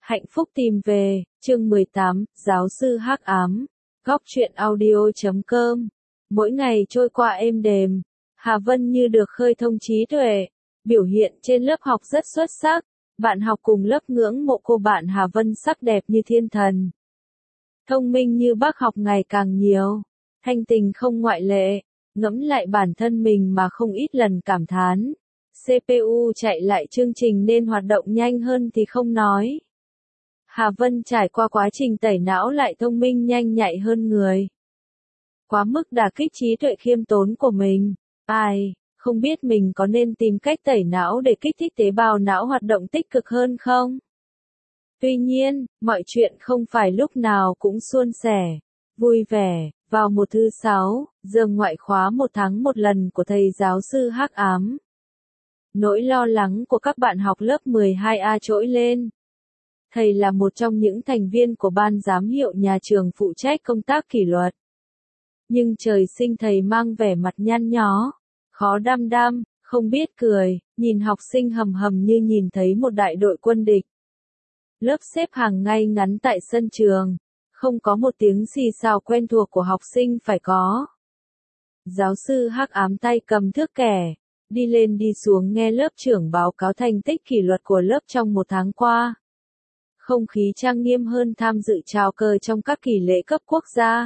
Hạnh phúc tìm về, chương 18, giáo sư hắc ám, góc truyện audio.com. Mỗi ngày trôi qua êm đềm, Hà Vân như được khơi thông trí tuệ, biểu hiện trên lớp học rất xuất sắc, bạn học cùng lớp ngưỡng mộ cô bạn Hà Vân sắc đẹp như thiên thần. Thông minh như bác học ngày càng nhiều, thanh tình không ngoại lệ, ngẫm lại bản thân mình mà không ít lần cảm thán. CPU chạy lại chương trình nên hoạt động nhanh hơn thì không nói. Hà Vân trải qua quá trình tẩy não lại thông minh nhanh nhạy hơn người. Quá mức đả kích trí tuệ khiêm tốn của mình. Ai, không biết mình có nên tìm cách tẩy não để kích thích tế bào não hoạt động tích cực hơn không? Tuy nhiên, mọi chuyện không phải lúc nào cũng suôn sẻ, vui vẻ. Vào một thứ 6, giờ ngoại khóa 1 tháng một lần của thầy giáo sư hắc ám. Nỗi lo lắng của các bạn học lớp 12A trỗi lên. Thầy là một trong những thành viên của ban giám hiệu nhà trường phụ trách công tác kỷ luật. Nhưng trời sinh thầy mang vẻ mặt nhăn nhó, khó đăm đăm, không biết cười, nhìn học sinh hầm hầm như nhìn thấy một đại đội quân địch. Lớp xếp hàng ngay ngắn tại sân trường, không có một tiếng xì xào quen thuộc của học sinh phải có. Giáo sư hắc ám tay cầm thước kẻ, đi lên đi xuống nghe lớp trưởng báo cáo thành tích kỷ luật của lớp trong 1 tháng qua. Không khí trang nghiêm hơn tham dự chào cờ trong các kỳ lễ cấp quốc gia.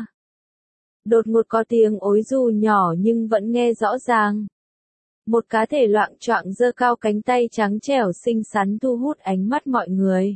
Đột ngột có tiếng ối dù nhỏ nhưng vẫn nghe rõ ràng. Một cá thể loạng choạng giơ cao cánh tay trắng trẻo xinh xắn thu hút ánh mắt mọi người.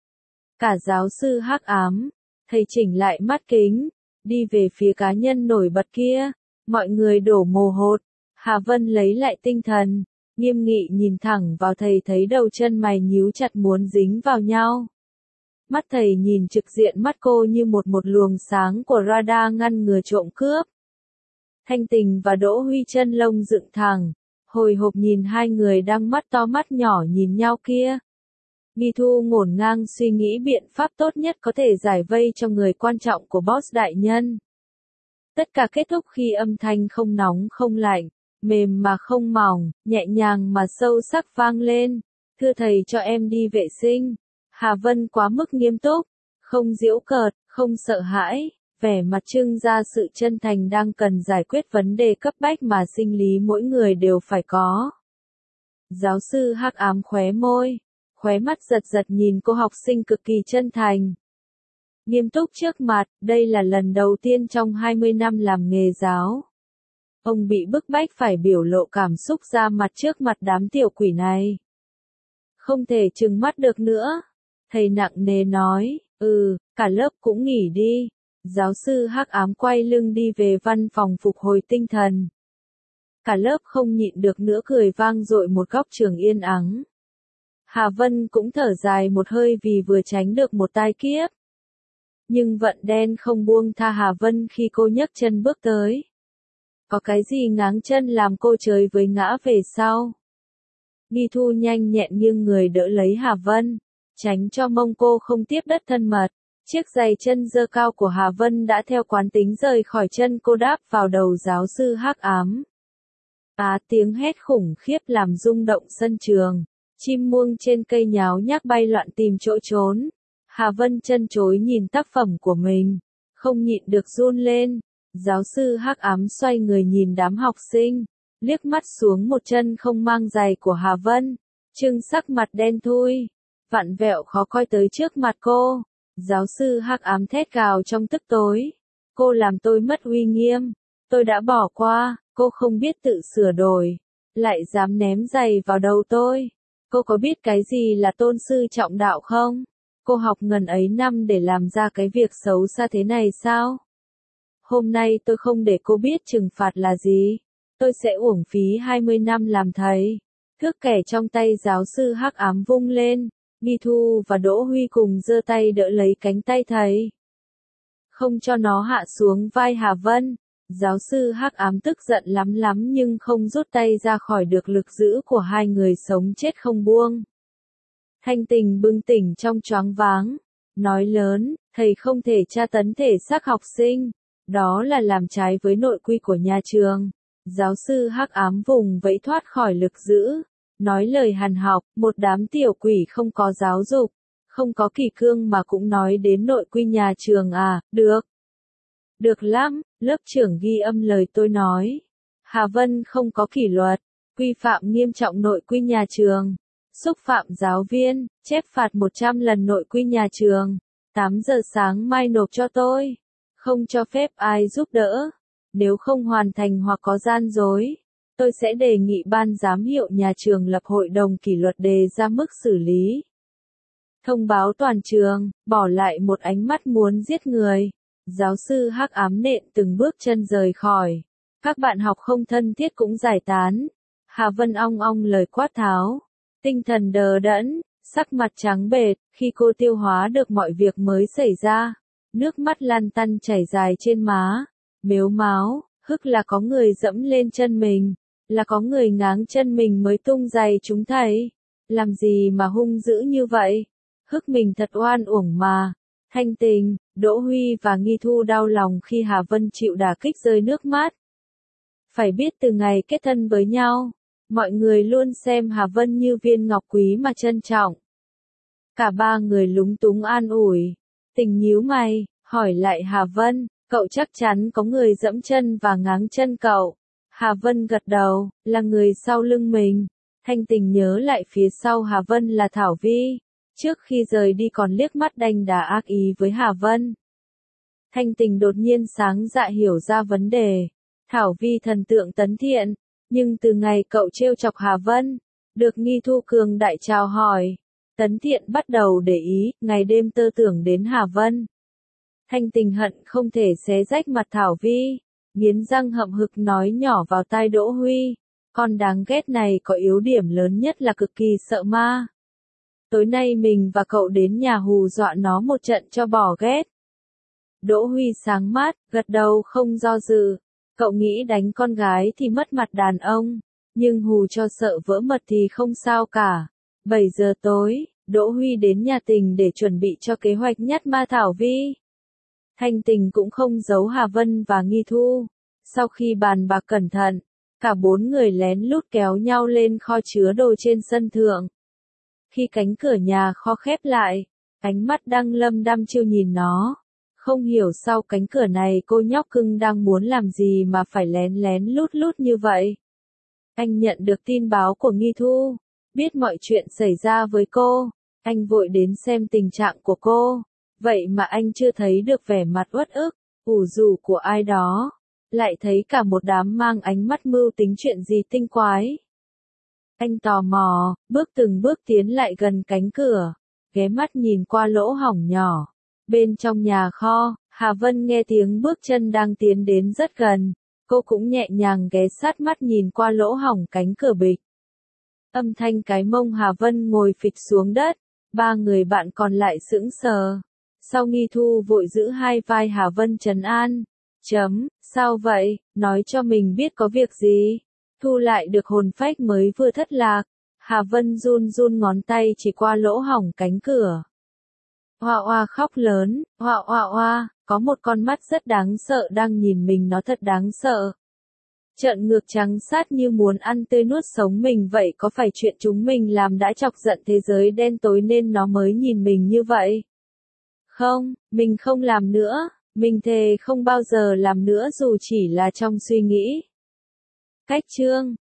Cả giáo sư hắc ám, thầy chỉnh lại mắt kính, đi về phía cá nhân nổi bật kia, mọi người đổ mồ hột. Hà Vân lấy lại tinh thần, nghiêm nghị nhìn thẳng vào thầy thấy đầu chân mày nhíu chặt muốn dính vào nhau. Mắt thầy nhìn trực diện mắt cô như một luồng sáng của radar ngăn ngừa trộm cướp. Thanh Tình và Đỗ Huy chân lông dựng thẳng, hồi hộp nhìn hai người đang mắt to mắt nhỏ nhìn nhau kia. Nghi Thu ngổn ngang suy nghĩ biện pháp tốt nhất có thể giải vây cho người quan trọng của boss đại nhân. Tất cả kết thúc khi âm thanh không nóng không lạnh, mềm mà không mỏng, nhẹ nhàng mà sâu sắc vang lên. Thưa thầy cho em đi vệ sinh. Hà Vân quá mức nghiêm túc, không giễu cợt, không sợ hãi, vẻ mặt trưng ra sự chân thành đang cần giải quyết vấn đề cấp bách mà sinh lý mỗi người đều phải có. Giáo sư hắc ám khóe môi, khóe mắt giật giật nhìn cô học sinh cực kỳ chân thành. Nghiêm túc trước mặt, đây là lần đầu tiên trong 20 năm làm nghề giáo. Ông bị bức bách phải biểu lộ cảm xúc ra mặt trước mặt đám tiểu quỷ này. Không thể trừng mắt được nữa. Thầy nặng nề nói, cả lớp cũng nghỉ đi. Giáo sư hắc ám quay lưng đi về văn phòng phục hồi tinh thần. Cả lớp không nhịn được nữa cười vang dội một góc trường yên ắng. Hà Vân cũng thở dài một hơi vì vừa tránh được một tai kiếp. Nhưng vận đen không buông tha Hà Vân khi cô nhấc chân bước tới. Có cái gì ngáng chân làm cô chơi với ngã về sau. Nghi Thu nhanh nhẹn nghiêng người đỡ lấy Hà Vân, tránh cho mông cô không tiếp đất thân mật. Chiếc giày chân giơ cao của Hà Vân đã theo quán tính rời khỏi chân cô đáp vào đầu giáo sư hắc ám. Tiếng hét khủng khiếp làm rung động sân trường. Chim muông trên cây nháo nhác bay loạn tìm chỗ trốn. Hà Vân chân chối nhìn tác phẩm của mình, không nhịn được run lên. Giáo sư hắc ám xoay người nhìn đám học sinh, liếc mắt xuống một chân không mang giày của Hà Vân. Trưng sắc mặt đen thui, vặn vẹo khó coi tới trước mặt cô. Giáo sư hắc ám thét gào trong tức tối. Cô làm tôi mất uy nghiêm. Tôi đã bỏ qua, cô không biết tự sửa đổi. Lại dám ném giày vào đầu tôi. Cô có biết cái gì là tôn sư trọng đạo không? Cô học ngần ấy năm để làm ra cái việc xấu xa thế này sao? Hôm nay tôi không để cô biết trừng phạt là gì. Tôi sẽ uổng phí 20 năm làm thầy. Thước kẻ trong tay giáo sư hắc ám vung lên. Nghi Thu và Đỗ Huy cùng giơ tay đỡ lấy cánh tay thầy. Không cho nó hạ xuống vai Hà Vân. Giáo sư hắc ám tức giận lắm nhưng không rút tay ra khỏi được lực giữ của hai người sống chết không buông. Thanh Tình bừng tỉnh trong choáng váng, nói lớn, thầy không thể tra tấn thể xác học sinh, đó là làm trái với nội quy của nhà trường. Giáo sư hắc ám vùng vẫy thoát khỏi lực giữ, nói lời hằn học, một đám tiểu quỷ không có giáo dục, không có kỷ cương mà cũng nói đến nội quy nhà trường à, được. Được lắm, lớp trưởng ghi âm lời tôi nói. Hà Vân không có kỷ luật, quy phạm nghiêm trọng nội quy nhà trường, xúc phạm giáo viên, chép phạt 100 lần nội quy nhà trường. 8 giờ sáng mai nộp cho tôi. Không cho phép ai giúp đỡ. Nếu không hoàn thành hoặc có gian dối, tôi sẽ đề nghị ban giám hiệu nhà trường lập hội đồng kỷ luật đề ra mức xử lý. Thông báo toàn trường, bỏ lại một ánh mắt muốn giết người. Giáo sư hắc ám nện từng bước chân rời khỏi. Các bạn học không thân thiết cũng giải tán. Hà Vân ong ong lời quát tháo. Tinh thần đờ đẫn, sắc mặt trắng bệch, khi cô tiêu hóa được mọi việc mới xảy ra. Nước mắt lăn tăn chảy dài trên má. Mếu máo, hức là có người dẫm lên chân mình. Là có người ngáng chân mình mới tung giày chúng thầy. Làm gì mà hung dữ như vậy? Hức mình thật oan uổng mà. Thanh Tình, Đỗ Huy và Nghi Thu đau lòng khi Hà Vân chịu đả kích rơi nước mắt. Phải biết từ ngày kết thân với nhau, mọi người luôn xem Hà Vân như viên ngọc quý mà trân trọng. Cả ba người lúng túng an ủi. Tình nhíu mày, hỏi lại Hà Vân, cậu chắc chắn có người dẫm chân và ngáng chân cậu. Hà Vân gật đầu, là người sau lưng mình. Thanh Tình nhớ lại phía sau Hà Vân là Thảo Vi. Trước khi rời đi còn liếc mắt đanh đá ác ý với Hà Vân. Thanh Tình đột nhiên sáng dạ hiểu ra vấn đề. Thảo Vi thần tượng Tấn Thiện, nhưng từ ngày cậu trêu chọc Hà Vân, được Nghi Thu cường đại chào hỏi, Tấn Thiện bắt đầu để ý, ngày đêm tơ tưởng đến Hà Vân. Thanh Tình hận không thể xé rách mặt Thảo Vi, nghiến răng hậm hực nói nhỏ vào tai Đỗ Huy, con đáng ghét này có yếu điểm lớn nhất là cực kỳ sợ ma. Tối nay mình và cậu đến nhà hù dọa nó một trận cho bỏ ghét. Đỗ Huy sáng mắt, gật đầu không do dự. Cậu nghĩ đánh con gái thì mất mặt đàn ông, nhưng hù cho sợ vỡ mật thì không sao cả. 7 giờ tối, Đỗ Huy đến nhà Tình để chuẩn bị cho kế hoạch nhát ma Thảo Vi. Thanh Tình cũng không giấu Hà Vân và Nghi Thu. Sau khi bàn bạc cẩn thận, cả 4 người lén lút kéo nhau lên kho chứa đồ trên sân thượng. Khi cánh cửa nhà kho khép lại, ánh mắt Đăng Lâm đăm chiêu nhìn nó. Không hiểu sau cánh cửa này cô nhóc cưng đang muốn làm gì mà phải lén lén lút lút như vậy. Anh nhận được tin báo của Nghi Thu, biết mọi chuyện xảy ra với cô, anh vội đến xem tình trạng của cô. Vậy mà anh chưa thấy được vẻ mặt uất ức, ủ rũ của ai đó, lại thấy cả một đám mang ánh mắt mưu tính chuyện gì tinh quái. Anh tò mò, bước từng bước tiến lại gần cánh cửa, ghé mắt nhìn qua lỗ hổng nhỏ. Bên trong nhà kho, Hà Vân nghe tiếng bước chân đang tiến đến rất gần, cô cũng nhẹ nhàng ghé sát mắt nhìn qua lỗ hổng cánh cửa bịch. Âm thanh cái mông Hà Vân ngồi phịch xuống đất, ba người bạn còn lại sững sờ. Sau Nghi Thu vội giữ hai vai Hà Vân trấn an. Sao vậy, nói cho mình biết có việc gì. Thu lại được hồn phách mới vừa thất lạc. Hà Vân run run ngón tay chỉ qua lỗ hổng cánh cửa. Hoa hoa khóc lớn, hoa hoa hoa, có một con mắt rất đáng sợ đang nhìn mình, nó thật đáng sợ. Trợn ngược trắng sát như muốn ăn tươi nuốt sống mình vậy, có phải chuyện chúng mình làm đã chọc giận thế giới đen tối nên nó mới nhìn mình như vậy? Không, mình không làm nữa, mình thề không bao giờ làm nữa dù chỉ là trong suy nghĩ. Cách chương